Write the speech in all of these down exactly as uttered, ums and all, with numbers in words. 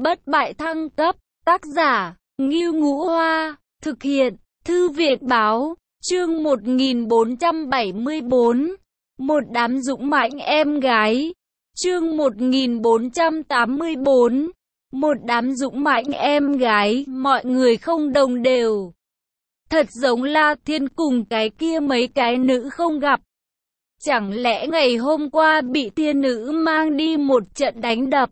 Bất bại thăng cấp, tác giả, Ngưu Ngũ Hoa, thực hiện, Thư viện Báo, chương một nghìn bốn trăm bảy mươi bốn, một đám dũng mãnh em gái, chương một nghìn bốn trăm tám mươi bốn, một đám dũng mãnh em gái, mọi người không đồng đều. Thật giống La Thiên cùng cái kia mấy cái nữ không gặp. Chẳng lẽ ngày hôm qua bị thiên nữ mang đi một trận đánh đập,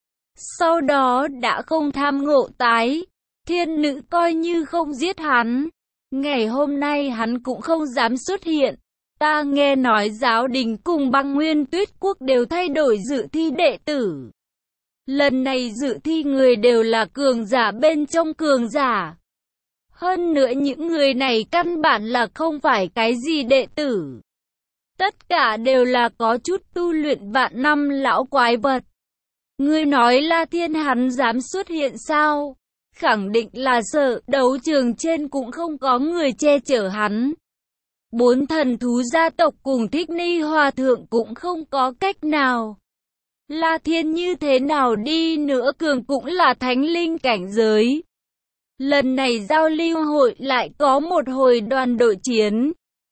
sau đó đã không tham ngộ tái, thiên nữ coi như không giết hắn. Ngày hôm nay hắn cũng không dám xuất hiện. Ta nghe nói giáo đình cùng Băng Nguyên Tuyết Quốc đều thay đổi dự thi đệ tử. Lần này dự thi người đều là cường giả bên trong cường giả. Hơn nữa những người này căn bản là không phải cái gì đệ tử. Tất cả đều là có chút tu luyện vạn năm lão quái vật. Ngươi nói La Thiên hắn dám xuất hiện sao? Khẳng định là sợ, đấu trường trên cũng không có người che chở hắn. Bốn thần thú gia tộc cùng Thích Ni Hòa Thượng cũng không có cách nào. La Thiên như thế nào đi nữa cường cũng là thánh linh cảnh giới. Lần này giao lưu hội lại có một hồi đoàn đội chiến.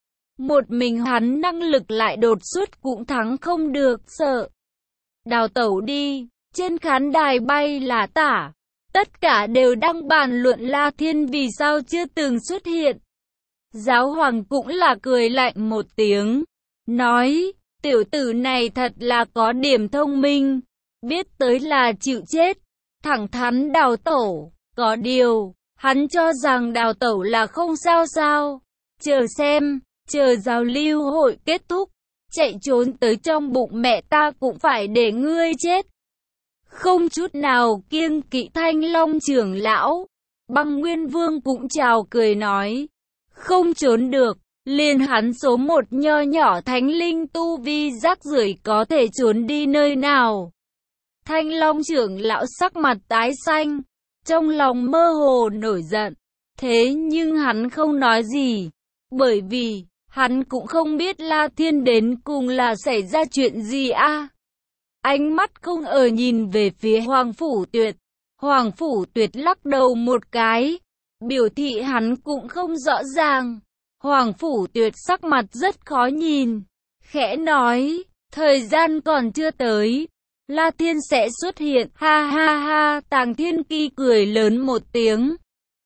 Một mình hắn năng lực lại đột xuất cũng thắng không được, sợ. Đào tẩu đi, trên khán đài bay là tả. Tất cả đều đang bàn luận La Thiên vì sao chưa từng xuất hiện. Giáo hoàng cũng là cười lạnh một tiếng. Nói, tiểu tử này thật là có điểm thông minh. Biết tới là chịu chết. Thẳng thắn đào tẩu. Có điều, hắn cho rằng đào tẩu là không sao sao. Chờ xem, chờ giao lưu hội kết thúc. Chạy trốn tới trong bụng mẹ ta cũng phải để ngươi chết. Không chút nào kiêng kỵ Thanh Long trưởng lão. Băng Nguyên Vương cũng chào cười nói. Không trốn được, liền hắn số một nho nhỏ thánh linh tu vi rác rưởi có thể trốn đi nơi nào. Thanh Long trưởng lão sắc mặt tái xanh, trong lòng mơ hồ nổi giận. Thế nhưng hắn không nói gì, bởi vì hắn cũng không biết La Thiên đến cùng là xảy ra chuyện gì a. À? Ánh mắt không ở nhìn về phía Hoàng Phủ Tuyệt. Hoàng Phủ Tuyệt lắc đầu một cái, biểu thị hắn cũng không rõ ràng. Hoàng Phủ Tuyệt sắc mặt rất khó nhìn, khẽ nói, thời gian còn chưa tới, La Thiên sẽ xuất hiện, ha ha ha. Tàng Thiên Kỳ cười lớn một tiếng,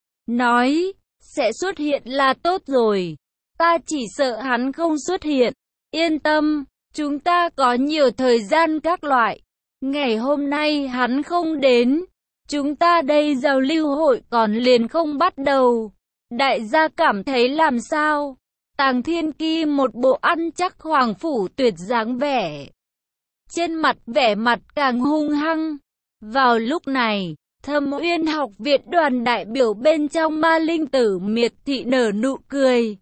nói, sẽ xuất hiện là tốt rồi, ta chỉ sợ hắn không xuất hiện, yên tâm. Chúng ta có nhiều thời gian các loại. Ngày hôm nay hắn không đến. Chúng ta đây giao lưu hội còn liền không bắt đầu. Đại gia cảm thấy làm sao? Tàng Thiên Kỳ một bộ ăn chắc Hoàng Phủ Tuyệt dáng vẻ. Trên mặt vẻ mặt càng hung hăng. Vào lúc này, Thâm Uyên học viện đoàn đại biểu bên trong Ma Linh Tử miệt thị nở nụ cười.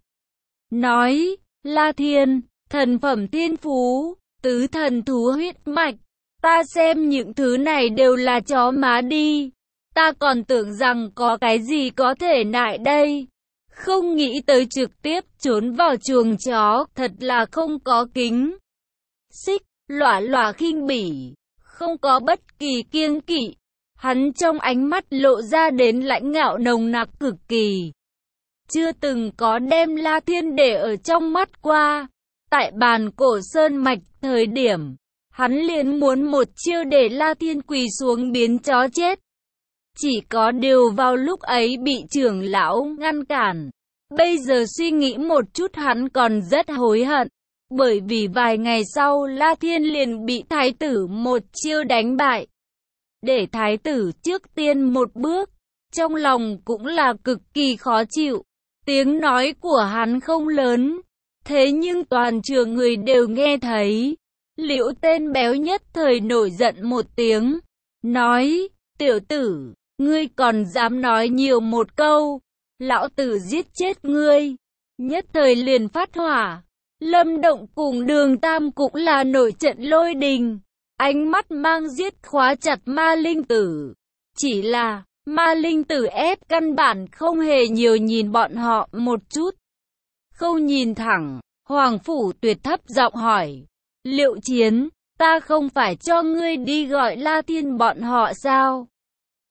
Nói, La Thiên, thần phẩm thiên phú, tứ thần thú huyết mạch, ta xem những thứ này đều là chó má đi. Ta còn tưởng rằng có cái gì có thể nại đây. Không nghĩ tới trực tiếp trốn vào chuồng chó, thật là không có kính. Xích, lỏa lỏa khinh bỉ, không có bất kỳ kiêng kỵ. Hắn trong ánh mắt lộ ra đến lãnh ngạo nồng nặc cực kỳ. Chưa từng có đem La Thiên để ở trong mắt qua. Tại bàn cổ sơn mạch thời điểm, hắn liền muốn một chiêu để La Thiên quỳ xuống biến chó chết. Chỉ có điều vào lúc ấy bị trưởng lão ngăn cản. Bây giờ suy nghĩ một chút hắn còn rất hối hận. Bởi vì vài ngày sau La Thiên liền bị thái tử một chiêu đánh bại. Để thái tử trước tiên một bước, trong lòng cũng là cực kỳ khó chịu. Tiếng nói của hắn không lớn. Thế nhưng toàn trường người đều nghe thấy. Liễu tên béo nhất thời nổi giận một tiếng. Nói, tiểu tử, ngươi còn dám nói nhiều một câu. Lão tử giết chết ngươi. Nhất thời liền phát hỏa. Lâm Động cùng Đường Tam cũng là nổi trận lôi đình. Ánh mắt mang giết khóa chặt Ma Linh Tử. Chỉ là, Ma Linh Tử ép căn bản không hề nhiều nhìn bọn họ một chút. Không nhìn thẳng, Hoàng Phủ Tuyệt thấp giọng hỏi. Liệu Chiến, ta không phải cho ngươi đi gọi La Thiên bọn họ sao?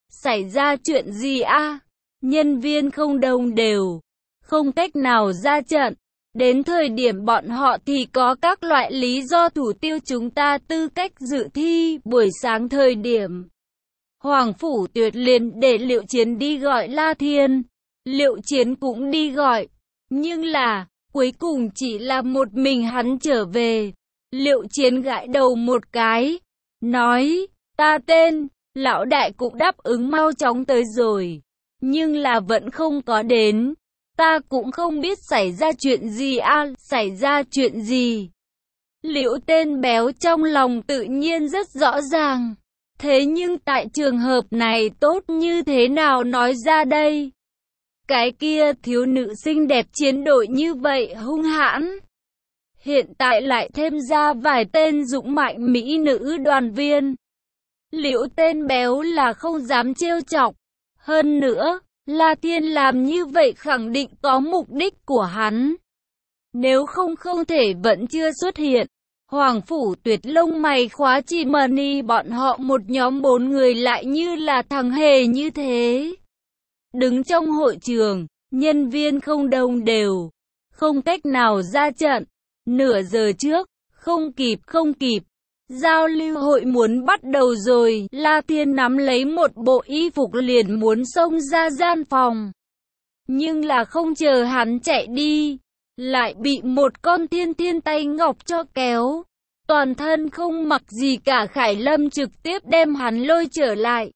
Xảy ra chuyện gì a? Nhân viên không đồng đều, không cách nào ra trận. Đến thời điểm bọn họ thì có các loại lý do thủ tiêu chúng ta tư cách dự thi. Buổi sáng thời điểm Hoàng Phủ Tuyệt liền để Liệu Chiến đi gọi La Thiên. Liệu Chiến cũng đi gọi, nhưng là cuối cùng chỉ là một mình hắn trở về. Liệu Chiến gãi đầu một cái, nói, ta tên, lão đại cũng đáp ứng mau chóng tới rồi, nhưng là vẫn không có đến. Ta cũng không biết xảy ra chuyện gì a, à, xảy ra chuyện gì. Liễu tên béo trong lòng tự nhiên rất rõ ràng. Thế nhưng tại trường hợp này tốt như thế nào nói ra đây? Cái kia thiếu nữ xinh đẹp chiến đội như vậy hung hãn. Hiện tại lại thêm ra vài tên dũng mạnh mỹ nữ đoàn viên. Liễu tên béo là không dám trêu chọc. Hơn nữa, La Thiên làm như vậy khẳng định có mục đích của hắn. Nếu không không thể vẫn chưa xuất hiện. Hoàng Phủ Tuyệt lông mày khóa chi mani bọn họ một nhóm bốn người lại như là thằng hề như thế. Đứng trong hội trường, nhân viên không đồng đều, không cách nào ra trận. Nửa giờ trước, không kịp không kịp. Giao lưu hội muốn bắt đầu rồi, La Thiên nắm lấy một bộ y phục liền muốn xông ra gian phòng. Nhưng là không chờ hắn chạy đi, lại bị một con thiên thiên tay ngọc cho kéo. Toàn thân không mặc gì cả Khải Lâm trực tiếp đem hắn lôi trở lại.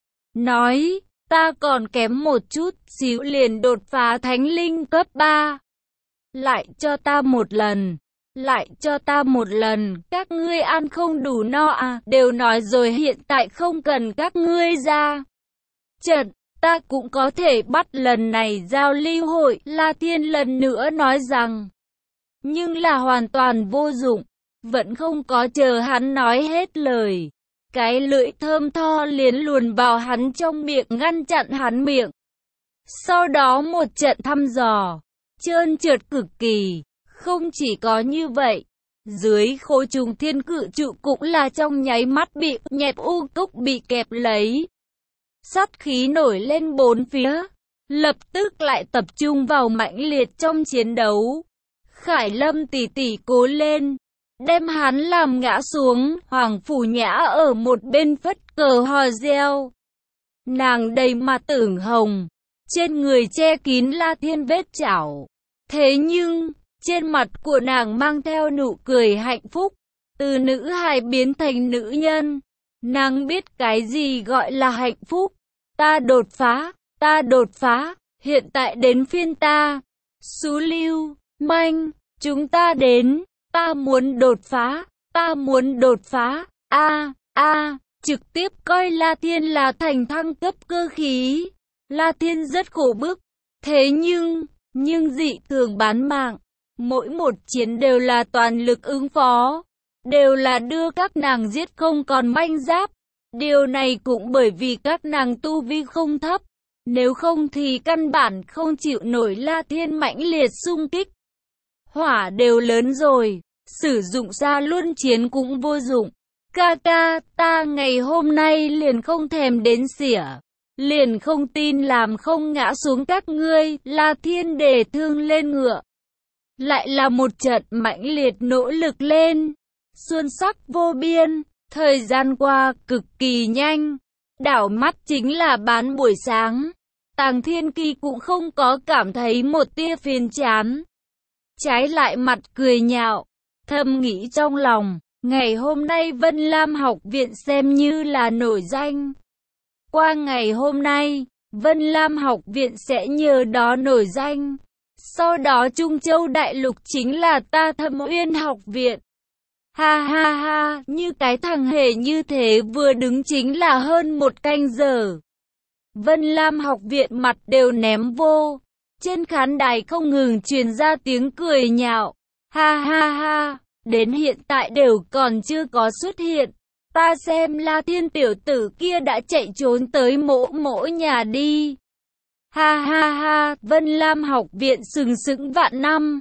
Nói, ta còn kém một chút xíu liền đột phá thánh linh cấp ba. Lại cho ta một lần. Lại cho ta một lần, các ngươi ăn không đủ no à, đều nói rồi hiện tại không cần các ngươi ra trận, ta cũng có thể bắt lần này giao lưu hội, La Thiên lần nữa nói rằng. Nhưng là hoàn toàn vô dụng, vẫn không có chờ hắn nói hết lời. Cái lưỡi thơm tho liền luồn vào hắn trong miệng ngăn chặn hắn miệng. Sau đó một trận thăm dò, trơn trượt cực kỳ. Không chỉ có như vậy, dưới khối trùng thiên cự trụ cũng là trong nháy mắt bị nhẹp u cúc bị kẹp lấy. Sát khí nổi lên bốn phía, lập tức lại tập trung vào mãnh liệt trong chiến đấu. Khải Lâm tỉ tỉ cố lên, đem hắn làm ngã xuống. Hoàng Phủ Nhã ở một bên phất cờ hò reo. Nàng đầy mặt ửng hồng, trên người che kín La Thiên vết chảo. Thế nhưng trên mặt của nàng mang theo nụ cười hạnh phúc, từ nữ hài biến thành nữ nhân. Nàng biết cái gì gọi là hạnh phúc. Ta đột phá, ta đột phá, hiện tại đến phiên ta. Sú Lưu, Manh, chúng ta đến, ta muốn đột phá, ta muốn đột phá. A, a, trực tiếp coi La Thiên là thành thăng cấp cơ khí. La Thiên rất khổ bức, thế nhưng, nhưng dị thường bán mạng. Mỗi một chiến đều là toàn lực ứng phó, đều là đưa các nàng giết không còn manh giáp. Điều này cũng bởi vì các nàng tu vi không thấp, nếu không thì căn bản không chịu nổi La Thiên mãnh liệt xung kích. Hỏa đều lớn rồi, sử dụng ra luân chiến cũng vô dụng. Ca ca, ta ngày hôm nay liền không thèm đến xỉa, liền không tin làm không ngã xuống các ngươi. La Thiên đề thương lên ngựa. Lại là một trận mãnh liệt nỗ lực lên. Xuân sắc vô biên, thời gian qua cực kỳ nhanh. Đảo mắt chính là bán buổi sáng. Tàng Thiên Kỳ cũng không có cảm thấy một tia phiền chán. Trái lại mặt cười nhạo, thầm nghĩ trong lòng, ngày hôm nay Vân Lam học viện xem như là nổi danh. Qua ngày hôm nay, Vân Lam học viện sẽ nhờ đó nổi danh. Sau đó Trung Châu Đại Lục chính là ta Thâm Uyên học viện. Ha ha ha, như cái thằng hề như thế vừa đứng chính là hơn một canh giờ. Vân Lam học viện mặt đều ném vô. Trên khán đài không ngừng truyền ra tiếng cười nhạo. Ha ha ha, đến hiện tại đều còn chưa có xuất hiện. Ta xem La Thiên tiểu tử kia đã chạy trốn tới mỗ mỗ nhà đi. Ha ha ha, Vân Lam học viện sừng sững vạn năm.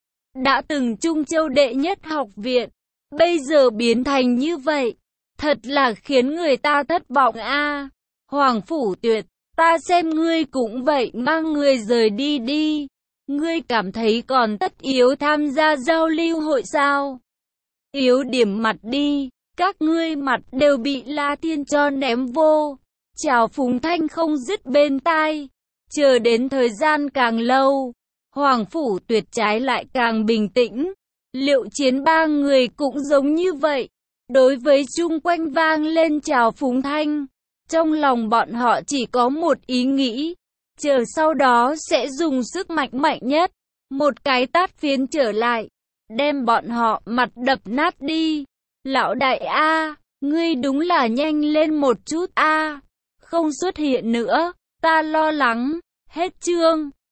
Đã từng Trung Châu đệ nhất học viện, bây giờ biến thành như vậy. Thật là khiến người ta thất vọng a. Hoàng Phủ Tuyệt, ta xem ngươi cũng vậy, mang người rời đi đi. Ngươi cảm thấy còn tất yếu tham gia giao lưu hội sao? Yếu điểm mặt đi, các ngươi mặt đều bị La Thiên cho ném vô. Chào Phùng Thanh không dứt bên tai, chờ đến thời gian càng lâu, Hoàng Phủ Tuyệt trái lại càng bình tĩnh. Liệu Chiến ba người cũng giống như vậy, đối với chung quanh vang lên chào Phùng Thanh, trong lòng bọn họ chỉ có một ý nghĩ, chờ sau đó sẽ dùng sức mạnh mạnh nhất, một cái tát phiến trở lại, đem bọn họ mặt đập nát đi. Lão đại a, ngươi đúng là nhanh lên một chút a, không xuất hiện nữa, ta lo lắng. Hết chương.